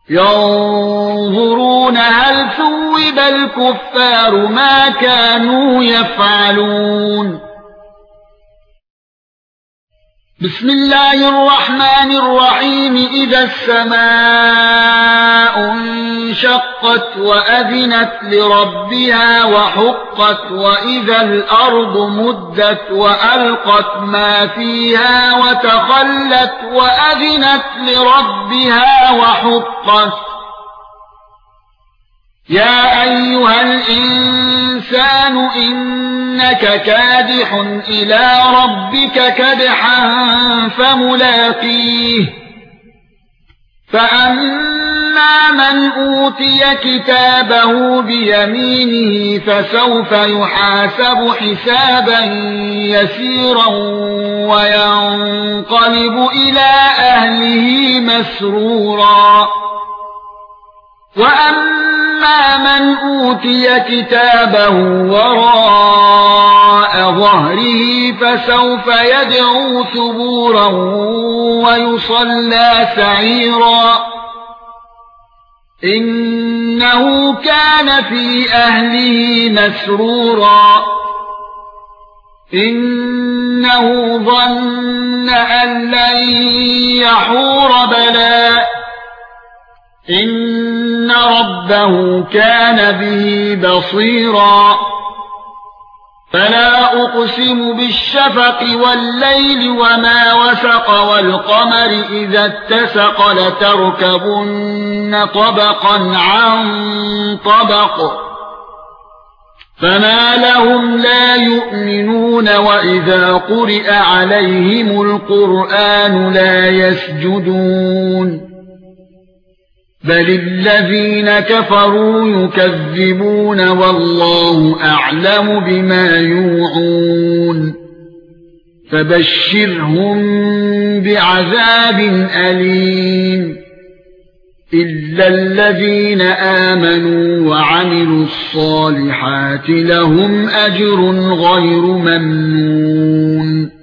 ينظرون هل ثوب الكفار ما كانوا يفعلون. بسم الله الرحمن الرحيم. إذا السماء انشقت وأذنت لربها وحقت وإذا الأرض مدت وألقت ما فيها وتخلت وأذنت لربها وحقت. يا أيها الإنسان إنك كادح إلى ربك كدحا فملاقيه. فأما من أوتي كتابه بيمينه فسوف يحاسب حسابا يسيرا وينقلب إلى أهله مسرورا. وأما من أوتي كتابه وراء ظهره فسوف يدعو ثبورا ويصلى سعيرا. إنه كان في أهله مسرورا. إنه ظن أن لن يحور بلى إن ربه كان به بصيرا. فلا أقسم بالشفق والليل وما وسق والقمر إذا اتسق لتركبن طبقا عن طبق فما لهم لا يؤمنون وإذا قرئ عليهم القرآن لا يسجدون بل الذين كفروا يكذبون والله أعلم بما يوعون. فبشرهم بعذاب أليم إلا الذين آمنوا وعملوا الصالحات لهم أجر غير ممنون.